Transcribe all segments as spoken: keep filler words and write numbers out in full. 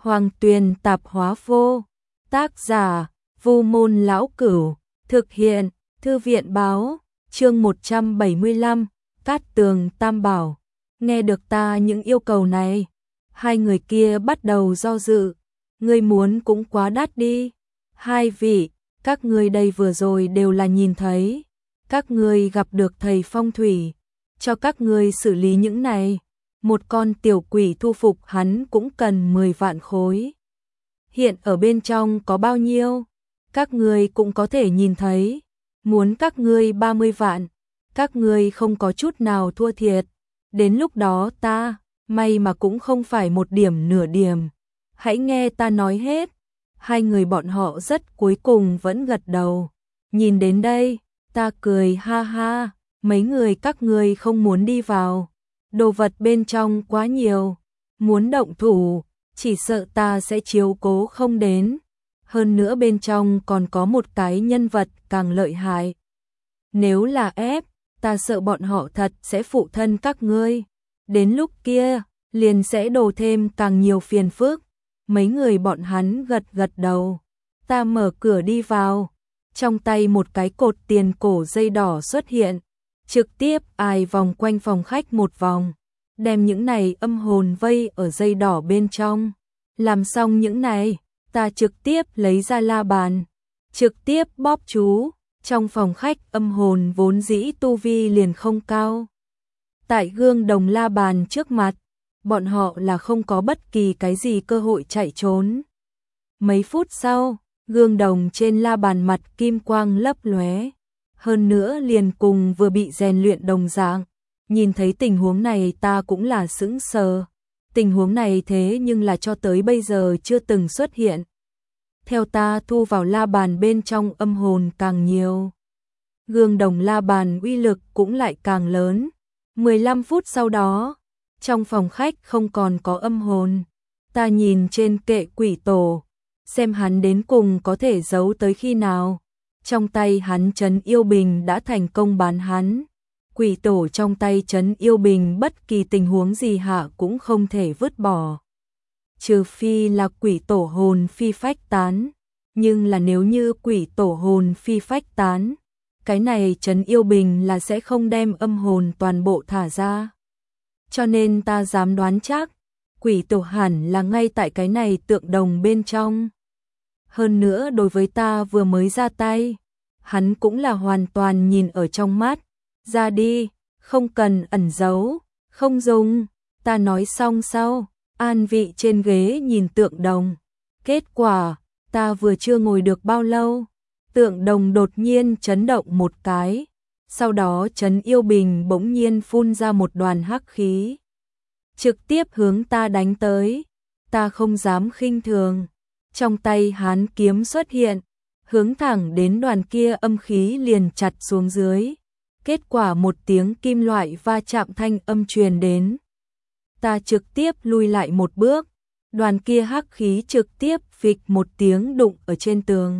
Hoàng Tuyền tạp hóa vô. Tác giả Vu Môn Lão Cửu. Thực hiện Thư viện Báo. Chương một trăm bảy mươi lăm. Cát Tường Tam Bảo. Nghe được ta những yêu cầu này, hai người kia bắt đầu do dự. Ngươi muốn cũng quá đắt đi. Hai vị, các ngươi đây vừa rồi đều là nhìn thấy. Các ngươi gặp được thầy phong thủy, cho các ngươi xử lý những này. Một con tiểu quỷ thu phục hắn cũng cần mười vạn khối. Hiện ở bên trong có bao nhiêu? Các ngươi cũng có thể nhìn thấy. Muốn các ngươi ba mươi vạn. Các ngươi không có chút nào thua thiệt. Đến lúc đó ta, may mà cũng không phải một điểm nửa điểm. Hãy nghe ta nói hết. Hai người bọn họ rất cuối cùng vẫn gật đầu. Nhìn đến đây, ta cười ha ha. Mấy người các ngươi không muốn đi vào. Đồ vật bên trong quá nhiều. Muốn động thủ, chỉ sợ ta sẽ chiếu cố không đến. Hơn nữa bên trong còn có một cái nhân vật càng lợi hại. Nếu là ép, ta sợ bọn họ thật sẽ phụ thân các ngươi. Đến lúc kia, liền sẽ đổ thêm càng nhiều phiền phức. Mấy người bọn hắn gật gật đầu. Ta mở cửa đi vào. Trong tay một cái cột tiền cổ dây đỏ xuất hiện. Trực tiếp ai vòng quanh phòng khách một vòng. Đem những này âm hồn vây ở dây đỏ bên trong. Làm xong những này, ta trực tiếp lấy ra la bàn. Trực tiếp bóp chú. Trong phòng khách âm hồn vốn dĩ tu vi liền không cao. Tại gương đồng la bàn trước mặt, bọn họ là không có bất kỳ cái gì cơ hội chạy trốn. Mấy phút sau, gương đồng trên la bàn mặt kim quang lấp lóe. Hơn nữa liền cùng vừa bị rèn luyện đồng dạng. Nhìn thấy tình huống này ta cũng là sững sờ. Tình huống này thế nhưng là cho tới bây giờ chưa từng xuất hiện. Theo ta thu vào la bàn bên trong âm hồn càng nhiều. Gương đồng la bàn uy lực cũng lại càng lớn. mười lăm phút sau đó, trong phòng khách không còn có âm hồn. Ta nhìn trên kệ quỷ tổ, xem hắn đến cùng có thể giấu tới khi nào. Trong tay hắn trấn yêu bình đã thành công bán hắn. Quỷ tổ trong tay trấn yêu bình bất kỳ tình huống gì hạ cũng không thể vứt bỏ. Trừ phi là quỷ tổ hồn phi phách tán. Nhưng là nếu như quỷ tổ hồn phi phách tán, cái này trấn yêu bình là sẽ không đem âm hồn toàn bộ thả ra. Cho nên ta dám đoán chắc, quỷ tổ hẳn là ngay tại cái này tượng đồng bên trong. Hơn nữa đối với ta vừa mới ra tay, hắn cũng là hoàn toàn nhìn ở trong mắt. Ra đi, không cần ẩn giấu, không dùng. Ta nói xong sau, an vị trên ghế nhìn tượng đồng. Kết quả, ta vừa chưa ngồi được bao lâu, tượng đồng đột nhiên chấn động một cái. Sau đó trấn yêu bình bỗng nhiên phun ra một đoàn hắc khí. Trực tiếp hướng ta đánh tới. Ta không dám khinh thường. Trong tay hán kiếm xuất hiện, hướng thẳng đến đoàn kia âm khí liền chặt xuống dưới. Kết quả một tiếng kim loại va chạm thanh âm truyền đến. Ta trực tiếp lui lại một bước. Đoàn kia hắc khí trực tiếp phịch một tiếng đụng ở trên tường.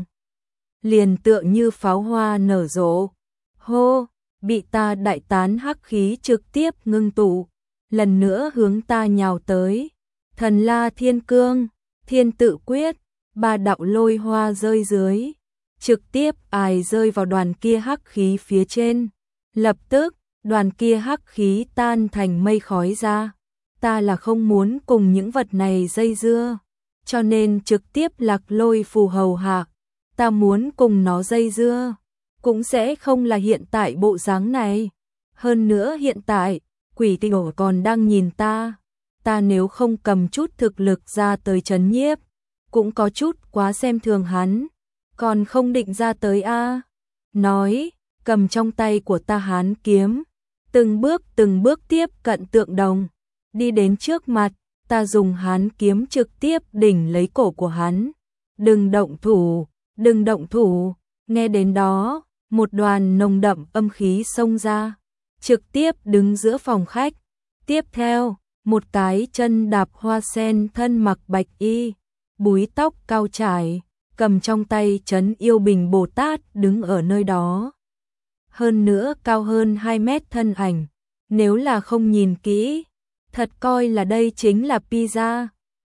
Liền tựa như pháo hoa nở rộ. Hô, bị ta đại tán hắc khí trực tiếp ngưng tụ. Lần nữa hướng ta nhào tới. Thần la thiên cương, thiên tự quyết, ba đạo lôi hoa rơi dưới. Trực tiếp ài rơi vào đoàn kia hắc khí phía trên. Lập tức, đoàn kia hắc khí tan thành mây khói ra. Ta là không muốn cùng những vật này dây dưa, cho nên trực tiếp lạc lôi phù hầu hạ. Ta muốn cùng nó dây dưa, cũng sẽ không là hiện tại bộ dáng này. Hơn nữa hiện tại, quỷ tổ còn đang nhìn ta. Ta nếu không cầm chút thực lực ra tới trấn nhiếp, cũng có chút quá xem thường hắn. Còn không định ra tới a? Nói, cầm trong tay của ta hán kiếm, từng bước từng bước tiếp cận tượng đồng. Đi đến trước mặt, ta dùng hán kiếm trực tiếp đỉnh lấy cổ của hắn. Đừng động thủ, đừng động thủ. Nghe đến đó, một đoàn nồng đậm âm khí xông ra, trực tiếp đứng giữa phòng khách. Tiếp theo, một cái chân đạp hoa sen thân mặc bạch y, búi tóc cao trải, cầm trong tay trấn yêu bình Bồ Tát đứng ở nơi đó. Hơn nữa cao hơn hai mét thân ảnh, nếu là không nhìn kỹ, thật coi là đây chính là pizza.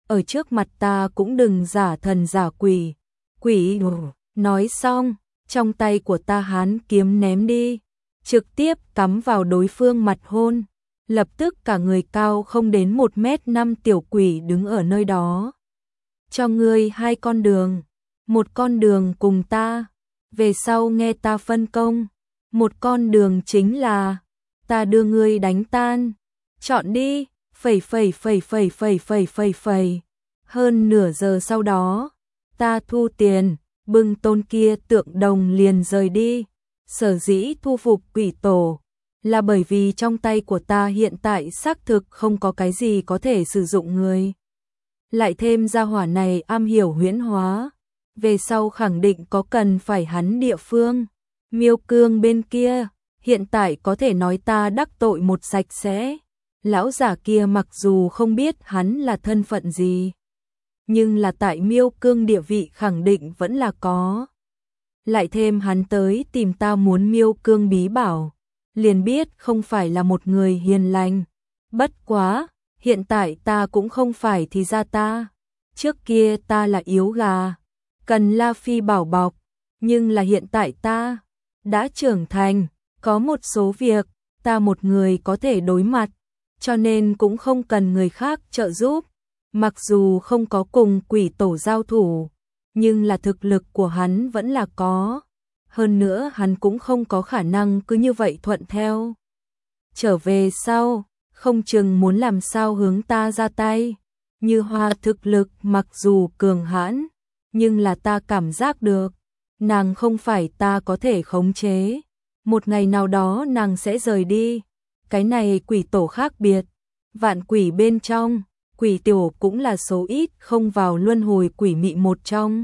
ở trước mặt ta cũng đừng giả thần giả quỷ. Quỷ, nói xong, trong tay của ta hán kiếm ném đi, trực tiếp cắm vào đối phương mặt hôn. Lập tức cả người cao không đến một mét năm tiểu quỷ đứng ở nơi đó. Cho ngươi hai con đường, một con đường cùng ta, về sau nghe ta phân công, một con đường chính là ta đưa ngươi đánh tan, chọn đi, phẩy phẩy phẩy phẩy phẩy phẩy phẩy phẩy. Hơn nửa giờ sau đó, ta thu tiền, bưng tôn kia tượng đồng liền rời đi. Sở dĩ thu phục quỷ tổ là bởi vì trong tay của ta hiện tại xác thực không có cái gì có thể sử dụng người. Lại thêm gia hỏa này am hiểu huyễn hóa, về sau khẳng định có cần phải hắn địa phương. Miêu Cương bên kia, hiện tại có thể nói ta đắc tội một sạch sẽ. Lão giả kia mặc dù không biết hắn là thân phận gì, nhưng là tại Miêu Cương địa vị khẳng định vẫn là có. Lại thêm hắn tới tìm ta muốn Miêu Cương bí bảo, liền biết không phải là một người hiền lành. Bất quá, hiện tại ta cũng không phải thì ra ta. Trước kia ta là yếu gà, cần La Phi bảo bọc, nhưng là hiện tại ta đã trưởng thành, có một số việc ta một người có thể đối mặt, cho nên cũng không cần người khác trợ giúp. Mặc dù không có cùng quỷ tổ giao thủ, nhưng là thực lực của hắn vẫn là có. Hơn nữa hắn cũng không có khả năng cứ như vậy thuận theo. Trở về sau, không chừng muốn làm sao hướng ta ra tay. Như Hoa thực lực mặc dù cường hãn, nhưng là ta cảm giác được, nàng không phải ta có thể khống chế. Một ngày nào đó nàng sẽ rời đi. Cái này quỷ tổ khác biệt. Vạn quỷ bên trong, quỷ tiểu cũng là số ít không vào luân hồi quỷ mị một trong.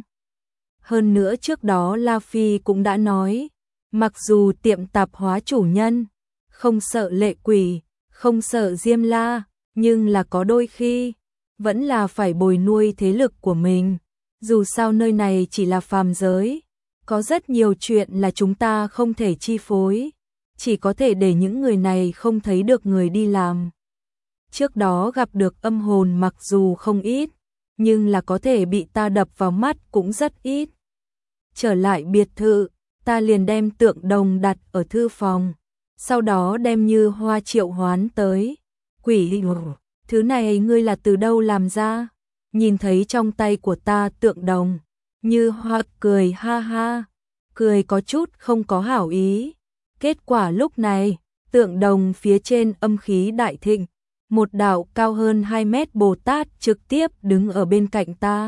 Hơn nữa trước đó La Phi cũng đã nói, mặc dù tiệm tạp hóa chủ nhân, không sợ lệ quỷ, không sợ Diêm La, nhưng là có đôi khi, vẫn là phải bồi nuôi thế lực của mình. Dù sao nơi này chỉ là phàm giới, có rất nhiều chuyện là chúng ta không thể chi phối, chỉ có thể để những người này không thấy được người đi làm. Trước đó gặp được âm hồn mặc dù không ít, nhưng là có thể bị ta đập vào mắt cũng rất ít. Trở lại biệt thự, ta liền đem tượng đồng đặt ở thư phòng, sau đó đem Như Hoa triệu hoán tới. Quỷ, thứ này ngươi là từ đâu làm ra? Nhìn thấy trong tay của ta tượng đồng, Như Hoa cười ha ha, cười có chút không có hảo ý. Kết quả lúc này, tượng đồng phía trên âm khí đại thịnh, một đạo cao hơn hai mét Bồ Tát trực tiếp đứng ở bên cạnh ta.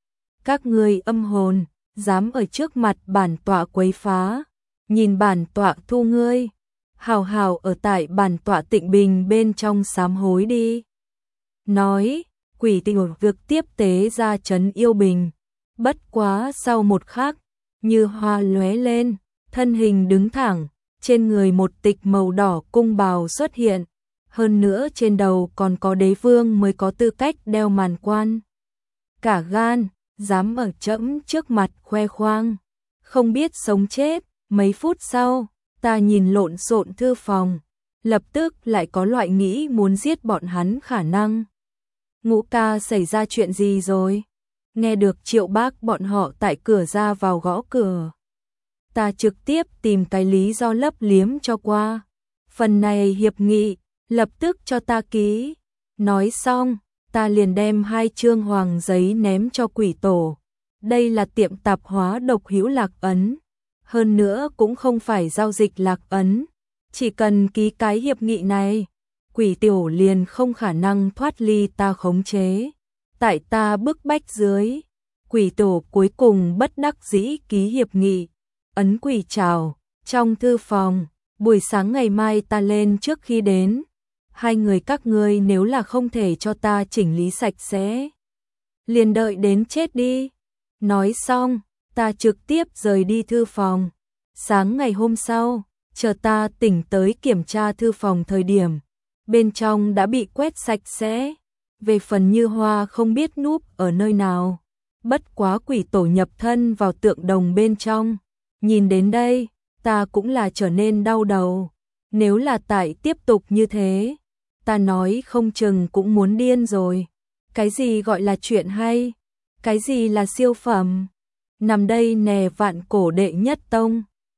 Các ngươi âm hồn, dám ở trước mặt bản tọa quấy phá, nhìn bản tọa thu ngươi, hào hào ở tại bản tọa tịnh bình bên trong sám hối đi. Nói, quỷ tình việc tiếp tế ra trấn yêu bình. Bất quá sau một khắc, Như Hoa lóe lên, thân hình đứng thẳng, trên người một tịch màu đỏ cung bào xuất hiện. Hơn nữa trên đầu còn có đế vương mới có tư cách đeo màn quan. Cả gan, dám ở trẫm trước mặt khoe khoang, không biết sống chết. Mấy phút sau, ta nhìn lộn xộn thư phòng, lập tức lại có loại nghĩ muốn giết bọn hắn khả năng. Ngũ ca xảy ra chuyện gì rồi? Nghe được Triệu Bác bọn họ tại cửa ra vào gõ cửa. Ta trực tiếp tìm cái lý do lấp liếm cho qua. Phần này hiệp nghị, lập tức cho ta ký. Nói xong, ta liền đem hai chương hoàng giấy ném cho quỷ tổ. Đây là tiệm tạp hóa độc hữu lạc ấn. Hơn nữa cũng không phải giao dịch lạc ấn. Chỉ cần ký cái hiệp nghị này, quỷ tiểu liền không khả năng thoát ly ta khống chế. Tại ta bức bách dưới, quỷ tổ cuối cùng bất đắc dĩ ký hiệp nghị. Ấn quỷ chào, trong thư phòng, buổi sáng ngày mai ta lên trước khi đến. Hai người các ngươi nếu là không thể cho ta chỉnh lý sạch sẽ, liền đợi đến chết đi. Nói xong, ta trực tiếp rời đi thư phòng. Sáng ngày hôm sau, chờ ta tỉnh tới kiểm tra thư phòng thời điểm, bên trong đã bị quét sạch sẽ. Về phần Như Hoa không biết núp ở nơi nào. Bất quá quỷ tổ nhập thân vào tượng đồng bên trong. Nhìn đến đây, ta cũng là trở nên đau đầu. Nếu là tại tiếp tục như thế, ta nói không chừng cũng muốn điên rồi. Cái gì gọi là chuyện hay? Cái gì là siêu phẩm? Nằm đây nè vạn cổ đệ nhất tông.